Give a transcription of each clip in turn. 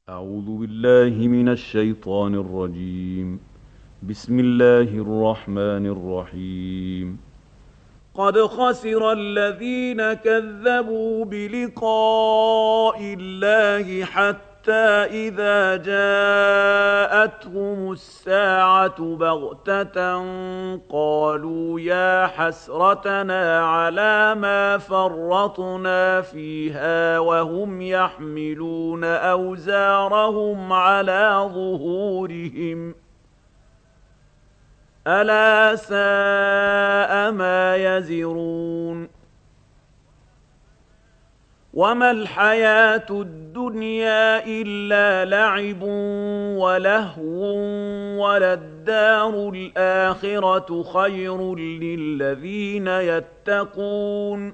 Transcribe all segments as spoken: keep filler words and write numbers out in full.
أعوذ بالله من الشيطان الرجيم. بسم الله الرحمن الرحيم. قد خسر الذين كذبوا بلقاء الله حتى إذا جاءتهم الساعة بغتة قالوا يا حسرتنا على ما فرطنا فيها وهم يحملون أوزارهم على ظهورهم ألا ساء ما يزرون. وما الحياة الدنيا إلا لعب ولهو وللدار الآخرة خير للذين يتقون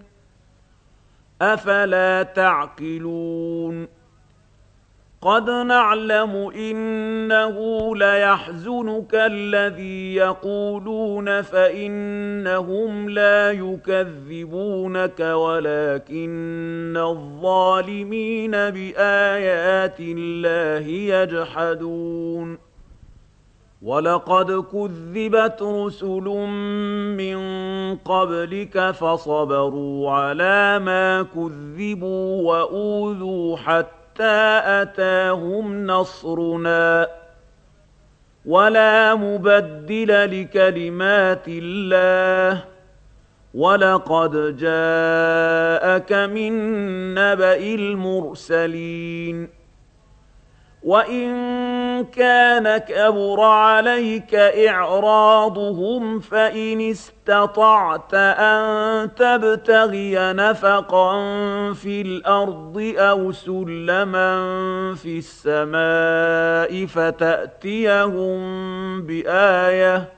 أفلا تعقلون. قد نعلم إنه ليحزنك الذي يقولون فإنهم لا يكذبونك ولكن الظالمين بآيات الله يجحدون. ولقد كذبت رسل من قبلك فصبروا على ما كذبوا وأوذوا حتى حتى أتاهم نصرنا ولا مبدل لكلمات الله ولقد جاءك من نبأ المرسلين. وإن كان كبر عليك إعراضهم فإن استطعت أن تبتغي نفقا في الأرض أو سلما في السماء فتأتيهم بآية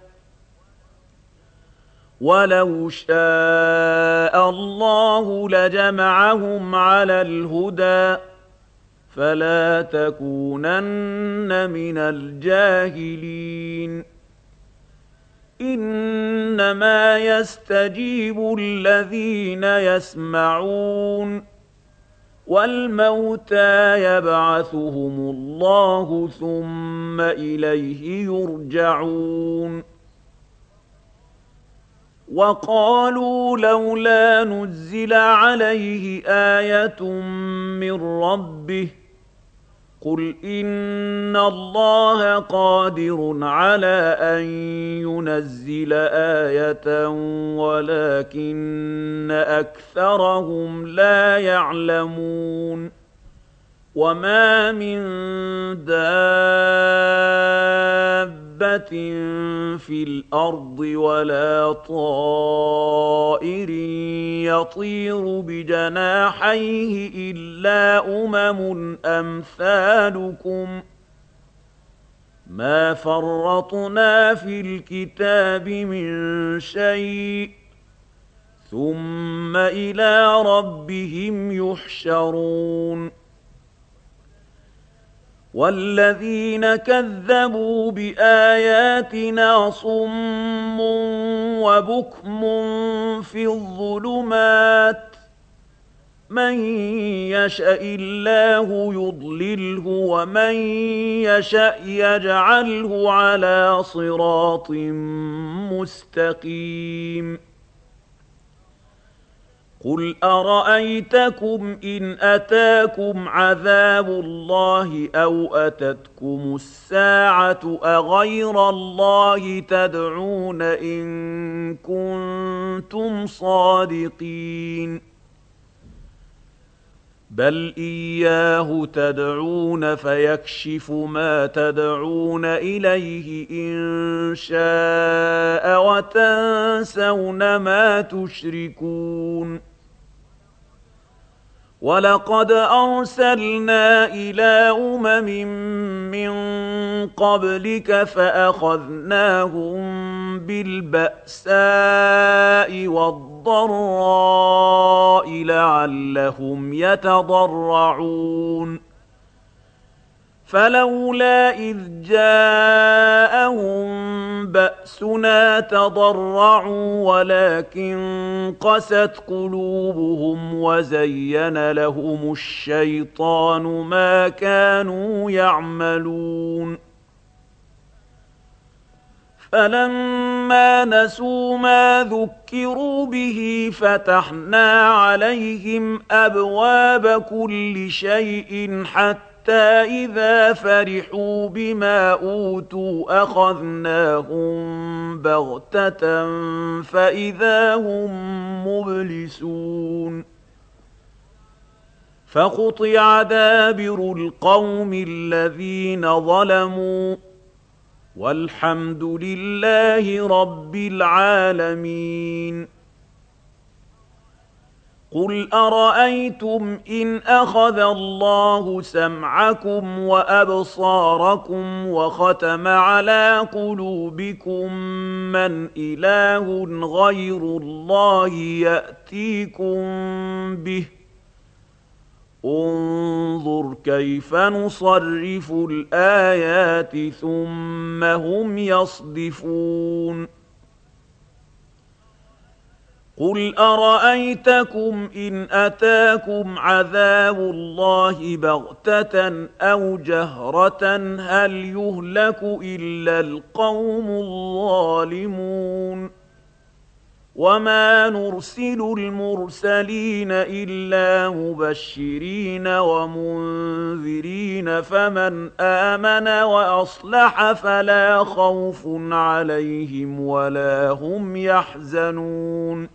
ولو شاء الله لجمعهم على الهدى فلا تكونن من الجاهلين. إنما يستجيب الذين يسمعون والموتى يبعثهم الله ثم إليه يرجعون. وقالوا لولا نزل عليه آية من ربه قل إن الله قادر على أن ينزل آية ولكن أكثرهم لا يعلمون. وما من دابة في الأرض ولا طائر يطير بجناحيه إلا أمم أمثالكم ما فرطنا في الكتاب من شيء ثم إلى ربهم يحشرون. والذين كذبوا بآياتنا صم وبكم في الظلمات من يشاء الله يضلله ومن يشاء يجعله على صراط مستقيم. قل أرأيتكم إن أتاكم عذاب الله أو أتتكم الساعة أغير الله تدعون إن كنتم صادقين بل إياه تدعون فيكشف ما تدعون إليه إن شاء وتنسون ما تشركون. ولقد أرسلنا إلى أمم من قبلك فأخذناهم بالبأساء والضراء لعلهم يتضرعون فلولا إذ جاءهم بأسنا تضرعوا ولكن قست قلوبهم وزين لهم الشيطان ما كانوا يعملون فلما نسوا ما ذكروا به فتحنا عليهم أبواب كل شيء حتى حتى إذا فرحوا بما أوتوا أخذناهم بغتة فإذا هم مبلسون فقطع دابر القوم الذين ظلموا والحمد لله رب العالمين قل أرأيتم إن أخذ الله سمعكم وأبصاركم وختم على قلوبكم من إله غير الله يأتيكم به انظر كيف نصرف الآيات ثم هم يصدفون قل أرأيتكم إن أتاكم عذاب الله بغتة أو جهرة هل يهلك إلا القوم الظالمون وما نرسل المرسلين إلا مبشرين ومنذرين فمن آمن وأصلح فلا خوف عليهم ولا هم يحزنون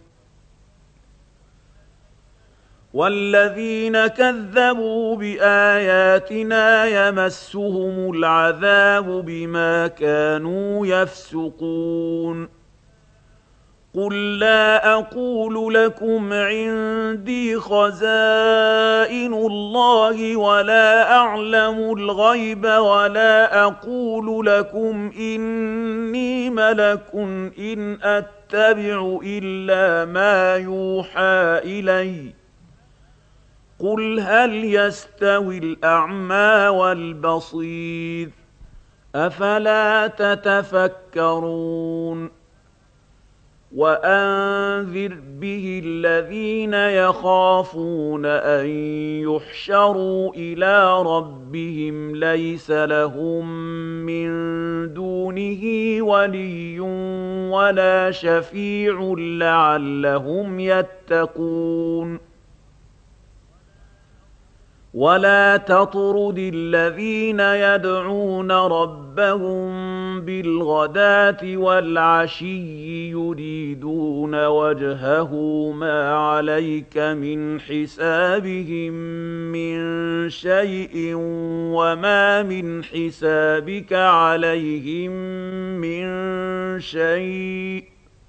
والذين كذبوا بآياتنا يمسهم العذاب بما كانوا يفسقون قل لا أقول لكم عندي خزائن الله ولا أعلم الغيب ولا أقول لكم إني ملك إن أتبع إلا ما يوحى إلي قل هل يستوي الأعمى والبصير أفلا تتفكرون وأنذر به الذين يخافون أن يحشروا إلى ربهم ليس لهم من دونه ولي ولا شفيع لعلهم يتقون ولا تطرد الذين يدعون ربهم بالغداة والعشي يريدون وجهه ما عليك من حسابهم من شيء وما من حسابك عليهم من شيء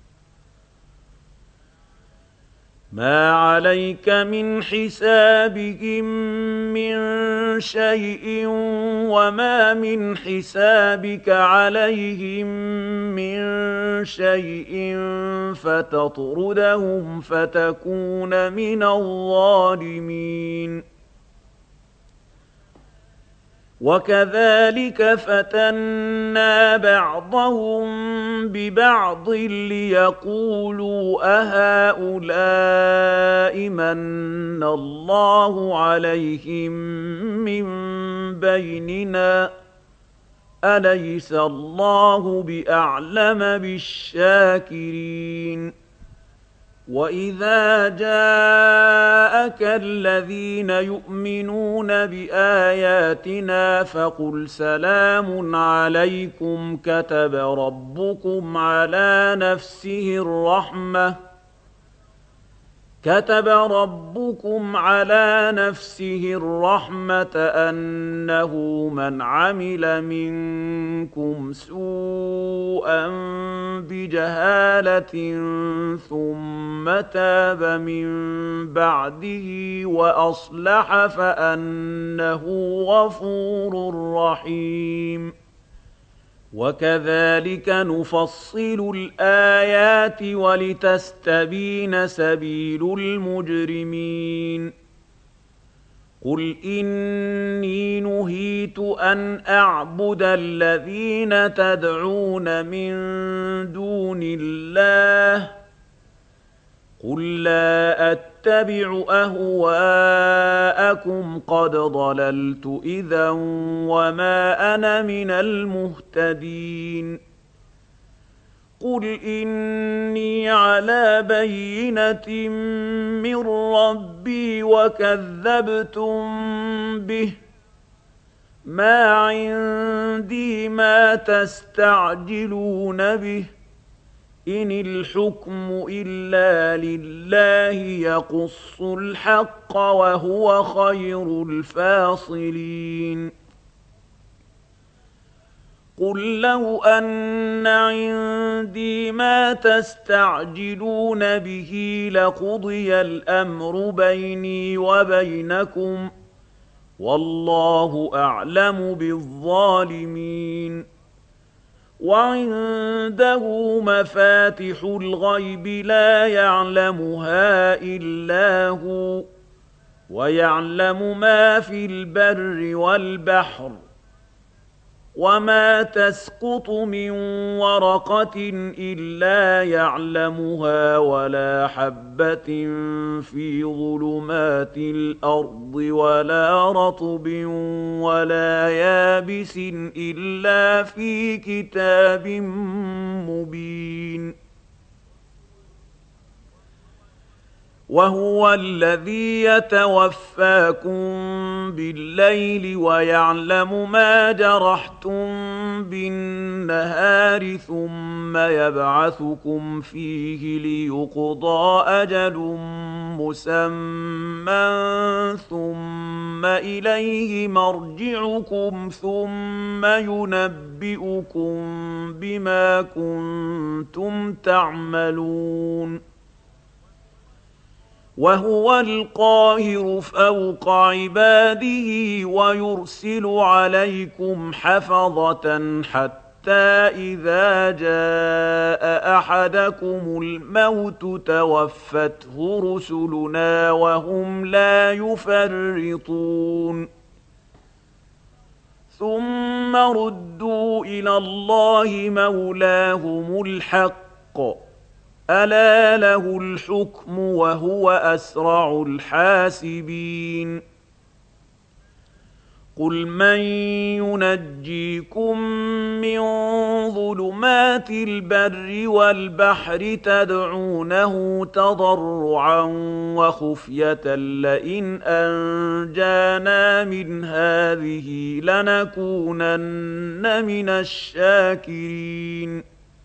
ما عليك من حسابهم من شيء وما من حسابك عليهم من شيء فتطردهم فتكون من الظالمين وكذلك فتنا بعضهم ببعض ليقولوا أهؤلاء من الله عليهم من بيننا أليس الله بأعلم بالشاكرين وإذا جاءك الذين يؤمنون بآياتنا فقل سلام عليكم كتب ربكم على نفسه الرحمة كتب ربكم على نفسه الرحمة أنه من عمل منكم سوءا بجهالة ثم تاب من بعده وأصلح فأنه غفور رحيم وكذلك نفصل الآيات ولتستبين سبيل المجرمين قل إني نهيت نهيت أن أعبد الذين تدعون من دون الله قل لا أتبع أهواءكم قد ضللت إذا وما أنا من المهتدين قل إني على بينة من ربي وكذبتم به ما عندي ما تستعجلون به إن الحكم إلا لله يقص الحق وهو خير الفاصلين قل لو أن عندي ما تستعجلون به لقضي الأمر بيني وبينكم والله أعلم بالظالمين وعنده مفاتح الغيب لا يعلمها إلا هو ويعلم ما في البر والبحر وما تسقط من ورقة إلا يعلمها ولا حبة في ظلمات الأرض ولا رطب ولا يابس إلا في كتاب مبين وهو الذي يتوفاكم بالليل ويعلم ما جرحتم بالنهار ثم يبعثكم فيه ليقضى أجل مسمى ثم إليه مرجعكم ثم ينبئكم بما كنتم تعملون وهو القاهر فوق عباده ويرسل عليكم حفظة حتى إذا جاء أحدكم الموت توفته رسلنا وهم لا يفرطون ثم ردوا إلى الله مولاهم الحق ألا له الحكم وهو أسرع الحاسبين قل من ينجيكم من ظلمات البر والبحر تدعونه تضرعا وخفية لئن أنجانا من هذه لنكونن من الشاكرين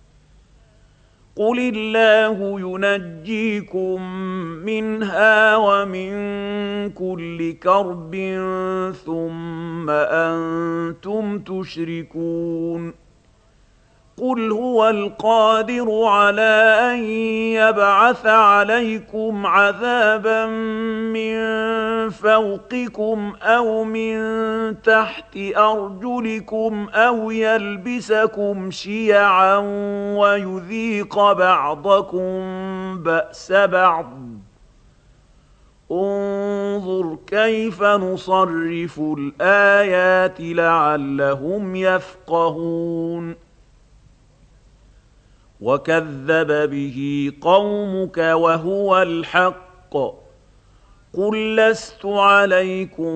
قل الله ينجيكم منها ومن كل كرب ثم أنتم تشركون قل هو القادر على أن يبعث عليكم عذابا من فوقكم أو من تحت أرجلكم أو يلبسكم شيعا ويذيق بعضكم بأس بعض انظر كيف نصرف الآيات لعلهم يفقهون وكذب به قومك وهو الحق قل لست عليكم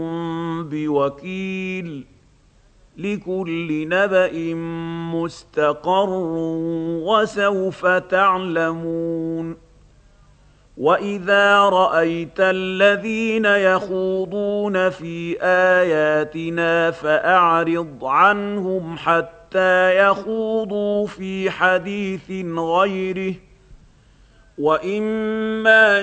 بوكيل لكل نبأ مستقر وسوف تعلمون وإذا رأيت الذين يخوضون في آياتنا فأعرض عنهم حتى يخوضوا في حديث غيره وإما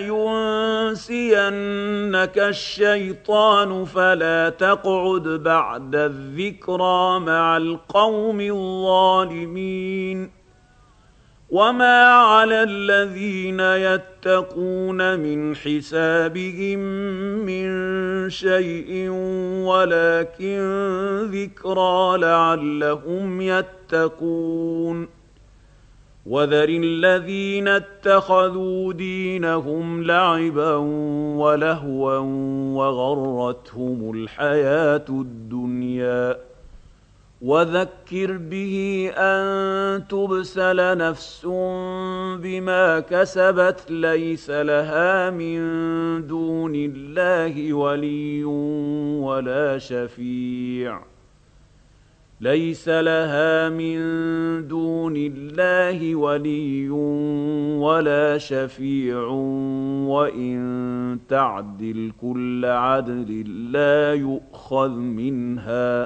ينسينك الشيطان فلا تقعد بعد الذكرى مع القوم الظالمين وما على الذين يتقون من حسابهم من شيء ولكن ذكرى لعلهم يتقون وذر الذين اتخذوا دينهم لعبا ولهوا وغرتهم الحياة الدنيا وذكر به أن تبسل نفس بما كسبت ليس لها من دون الله ولي ولا شفيع ليس لها من دون الله ولي ولا شفيع وإن تعدل كل عدل لا يؤخذ منها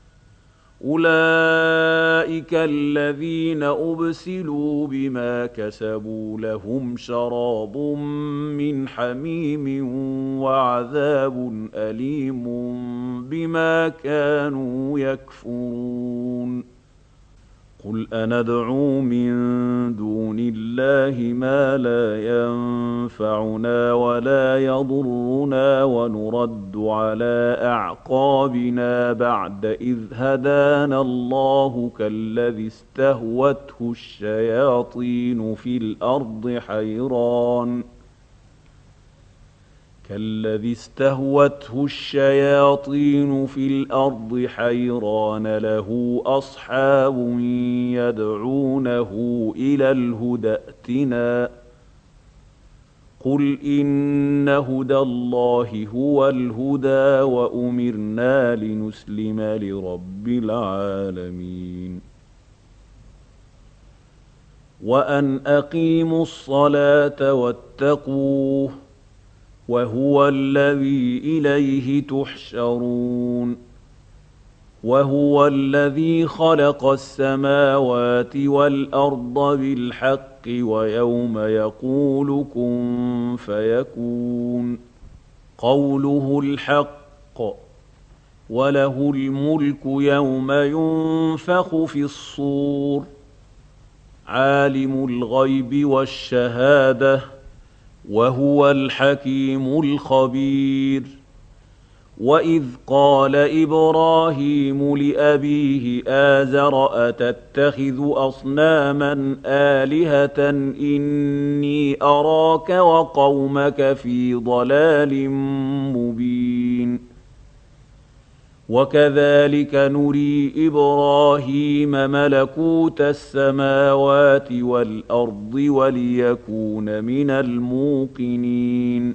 أولئك الذين أبسلوا بما كسبوا لهم شراب من حميم وعذاب أليم بما كانوا يكفرون قل أندعو من دون الله ما لا ينفعنا ولا يضرنا ونرد على أعقابنا بعد إذ هدانا الله كالذي استهوته الشياطين في الأرض حيران كالذي استهوته الشياطين في الأرض حيران له أصحاب يدعونه إلى الهدى ائتنا قل إن هدى الله هو الهدى وأمرنا لنسلم لرب العالمين وأن أقيموا الصلاة واتقوه وهو الذي إليه تحشرون وهو الذي خلق السماوات والأرض بالحق ويوم يقول كن فيكون قوله الحق وله الملك يوم ينفخ في الصور عالم الغيب والشهادة وهو الحكيم الخبير وإذ قال إبراهيم لأبيه آزر أتتخذ أصناما آلهة إني أراك وقومك في ضلال مبين وكذلك نري إبراهيم ملكوت السماوات والأرض وليكون من الموقنين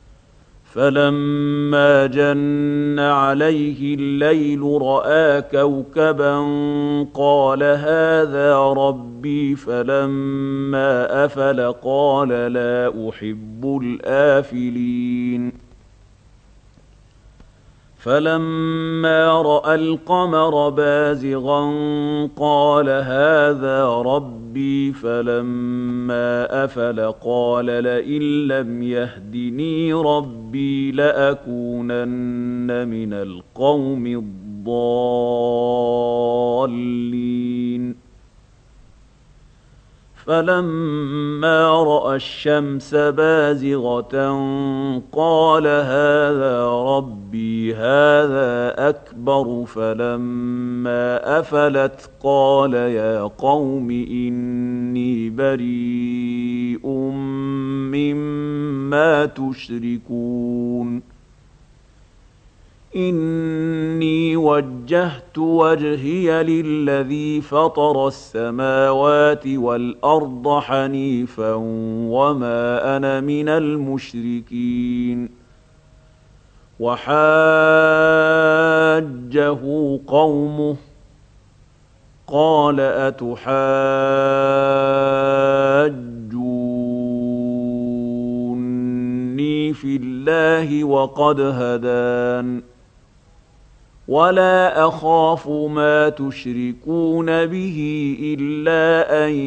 فلما جن عليه الليل رأى كوكبا قال هذا ربي فلما أفل قال لا أحب الآفلين فلما رأى القمر بازغا قال هذا ربي فلما أفل قال لئن لم يهدني ربي لأكونن من القوم الضالين فلما رأى الشمس بازغة قال هذا ربي هذا أكبر فلما أفلت قال يا قوم إني بريء مما تشركون إني وجهت وجهي للذي فطر السماوات والأرض حنيفا وما أنا من المشركين وحاجه قومه قال أتحاجوني في الله وقد هدان ولا أخاف ما تشركون به إلا أن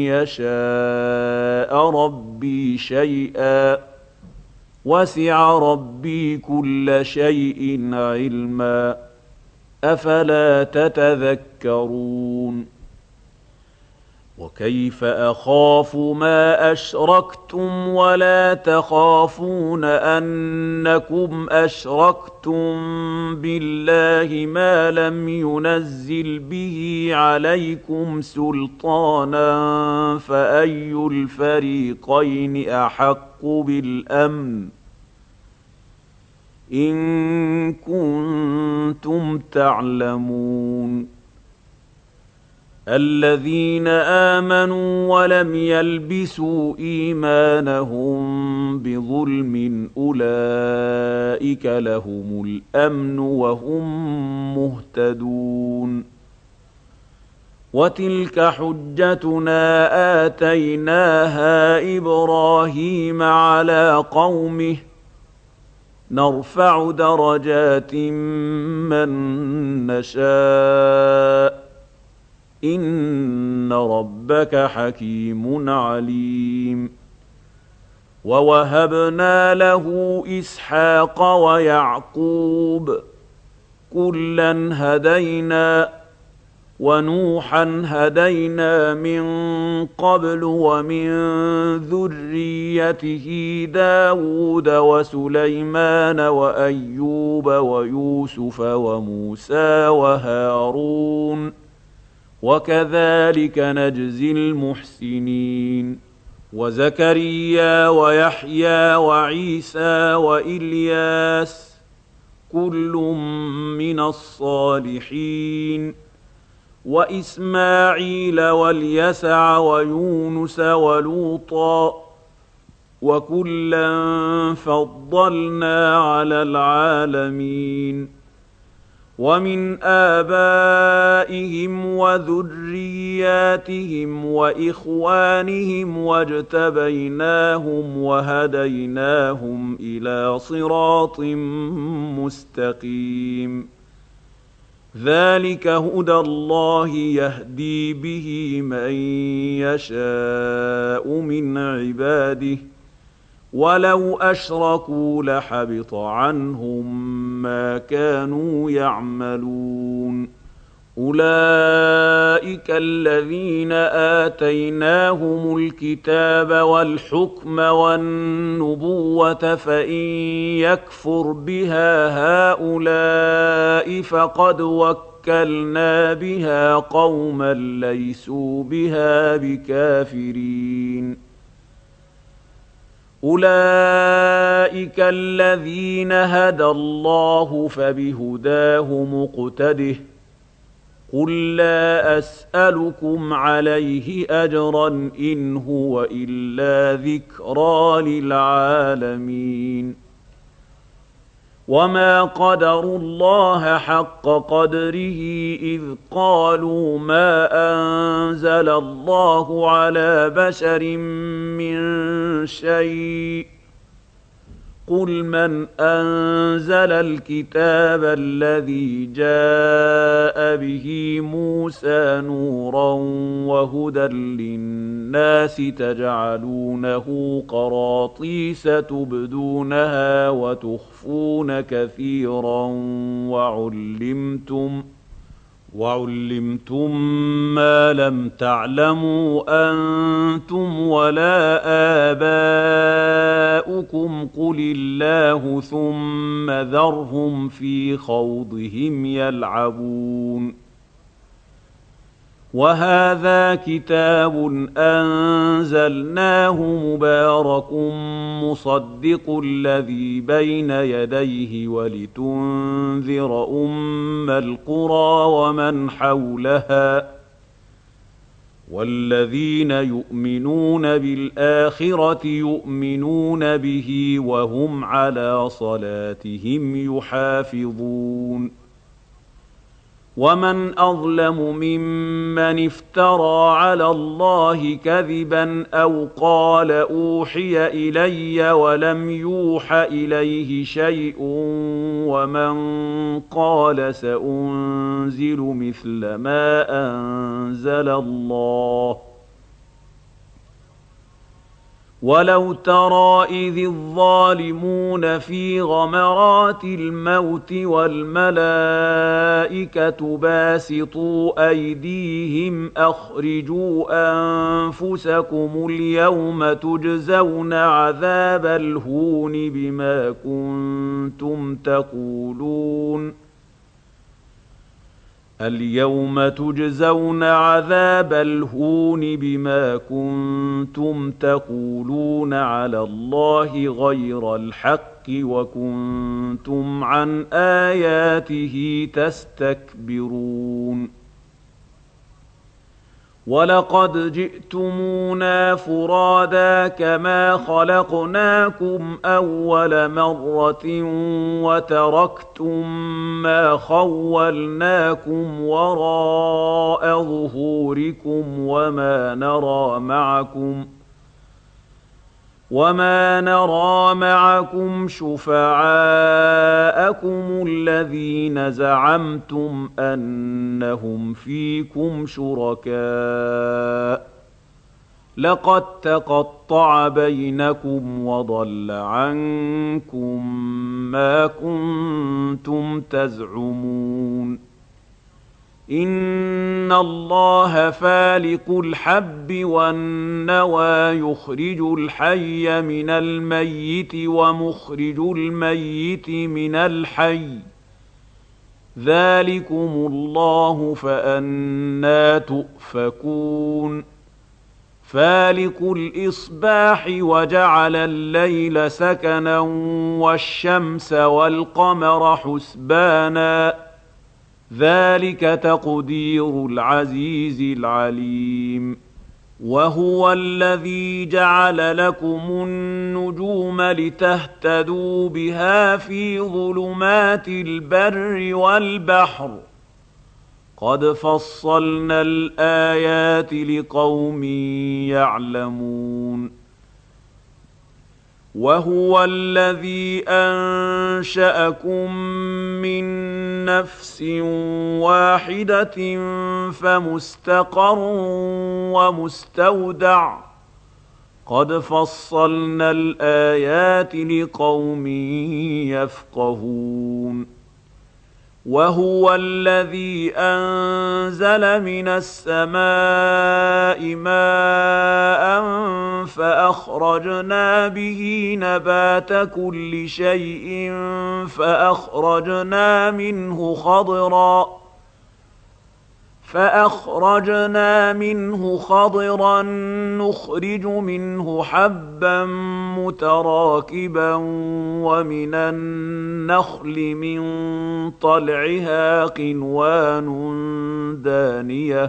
يشاء ربي شيئا وسع ربي كل شيء علما أفلا تتذكرون وكيف أخاف ما أشركتم ولا تخافون أنكم أشركتم بالله ما لم ينزل به عليكم سلطانا فأي الفريقين أحق بالأمن إن كنتم تعلمون. الذين آمنوا ولم يلبسوا إيمانهم بظلم أولئك لهم الأمن وهم مهتدون. وتلك حجتنا آتيناها إبراهيم على قومه نرفع درجات من نشاء إن ربك حكيم عليم. ووهبنا له إسحاق ويعقوب كلا هدينا ونوحا هدينا من قبل ومن ذريته داود وسليمان وأيوب ويوسف وموسى وهارون وكذلك نجزي المحسنين. وزكريا ويحيى وعيسى وإلياس كل من الصالحين وإسماعيل واليسع ويونس ولوطا وكلا فضلنا على العالمين. ومن آبائهم وذرياتهم وإخوانهم واجتبيناهم وهديناهم إلى صراط مستقيم. ذلك هدى الله يهدي به من يشاء من عباده ولو أشركوا لحبط عنهم ما كانوا يعملون. أولئك الذين آتيناهم الكتاب والحكم والنبوة فإن يكفر بها هؤلاء فقد وكلنا بها قوما ليسوا بها بكافرين. أولئك الذين هدى الله فبهداه مقتده قل لا أسألكم عليه أجرا إن هو إلا ذكرى للعالمين. وما قدروا الله حق قدره إذ قالوا ما أنزل الله على بشر من شيء قل من أنزل الكتاب الذي جاء به موسى نورا وهدى للناس تجعلونه قراطيس تبدونها وتخفون كثيرا وعلمتم وعلمتم ما لم تعلموا أنتم ولا آباؤكم قل الله ثم ذرهم في خوضهم يلعبون. وهذا كتاب أنزلناه مبارك مصدق الذي بين يديه ولتنذر أم القرى ومن حولها والذين يؤمنون بالآخرة يؤمنون به وهم على صلاتهم يحافظون. ومن أظلم ممن افترى على الله كذبا أو قال أوحي إلي ولم يوح إليه شيء ومن قال سأنزل مثل ما أنزل الله ولو ترى إذ الظالمون في غمرات الموت والملائكة باسطوا أيديهم أخرجوا أنفسكم اليوم تجزون عذاب الهون بما كنتم تقولون اليوم تجزون عذاب الهون بما كنتم تقولون على الله غير الحق وكنتم عن آياته تستكبرون ولقد جئتمونا فرادا كما خلقناكم أول مرة وتركتم ما خولناكم وراء ظهوركم وما نرى معكم وما نرى معكم شفعاءكم الذين زعمتم أنهم فيكم شركاء لقد تقطع بينكم وضل عنكم ما كنتم تزعمون إن الله فالق الحب والنوى يخرج الحي من الميت ومخرج الميت من الحي ذلكم الله فأنى تؤفكون فالق الإصباح وجعل الليل سكنا والشمس والقمر حسبانا ذلك تقدير العزيز العليم وهو الذي جعل لكم النجوم لتهتدوا بها في ظلمات البر والبحر قد فصلنا الآيات لقوم يعلمون وهو الذي أنشأكم من نفس واحدة فمستقر ومستودع قد فصلنا الآيات لقوم يفقهون وهو الذي أنزل من السماء ماء فأخرجنا به نبات كل شيء فأخرجنا منه خضرا فأخرجنا منه خضرا نخرج منه حبا متراكبا ومن النخل من طلعها قنوان دانية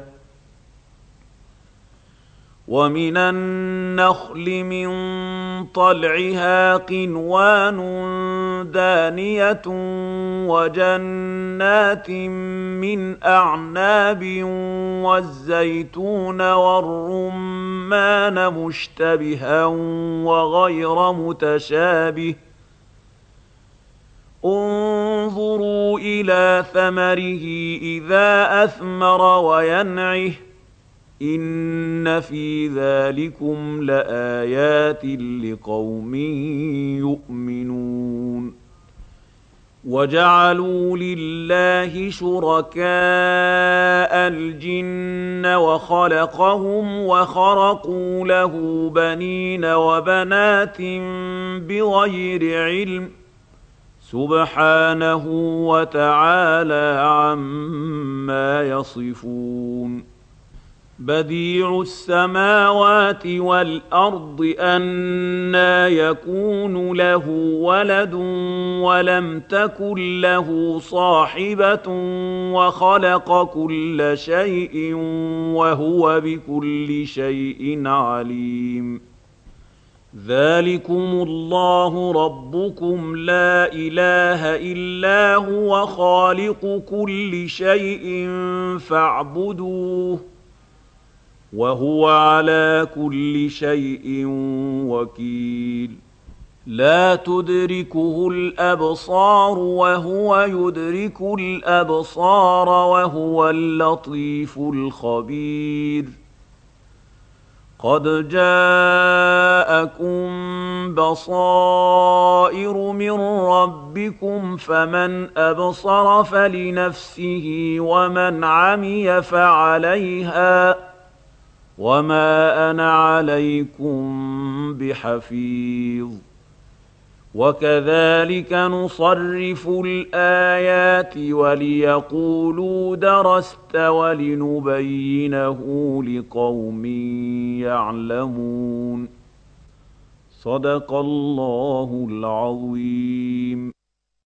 ومن النخل من طلعها قنوان دانية وجنات من أعناب والزيتون والرمان مشتبها وغير متشابه انظروا إلى ثمره إذا أثمر وينعه إن في ذلكم لآيات لقوم يؤمنون وجعلوا لله شركاء الجن وخلقهم وخرقوا له بنين وبنات بغير علم سبحانه وتعالى عما يصفون بديع السماوات والأرض أنى يكون له ولد ولم تكن له صاحبة وخلق كل شيء وهو بكل شيء عليم ذلكم الله ربكم لا إله إلا هو خالق كل شيء فاعبدوه وهو على كل شيء وكيل لا تدركه الأبصار وهو يدرك الأبصار وهو اللطيف الخبير قد جاءكم بصائر من ربكم فمن أبصر فلنفسه ومن عمي فعليها وما أنا عليكم بحفيظ وكذلك نصرف الآيات وليقولوا درست ولنبينه لقوم يعلمون صدق الله العظيم.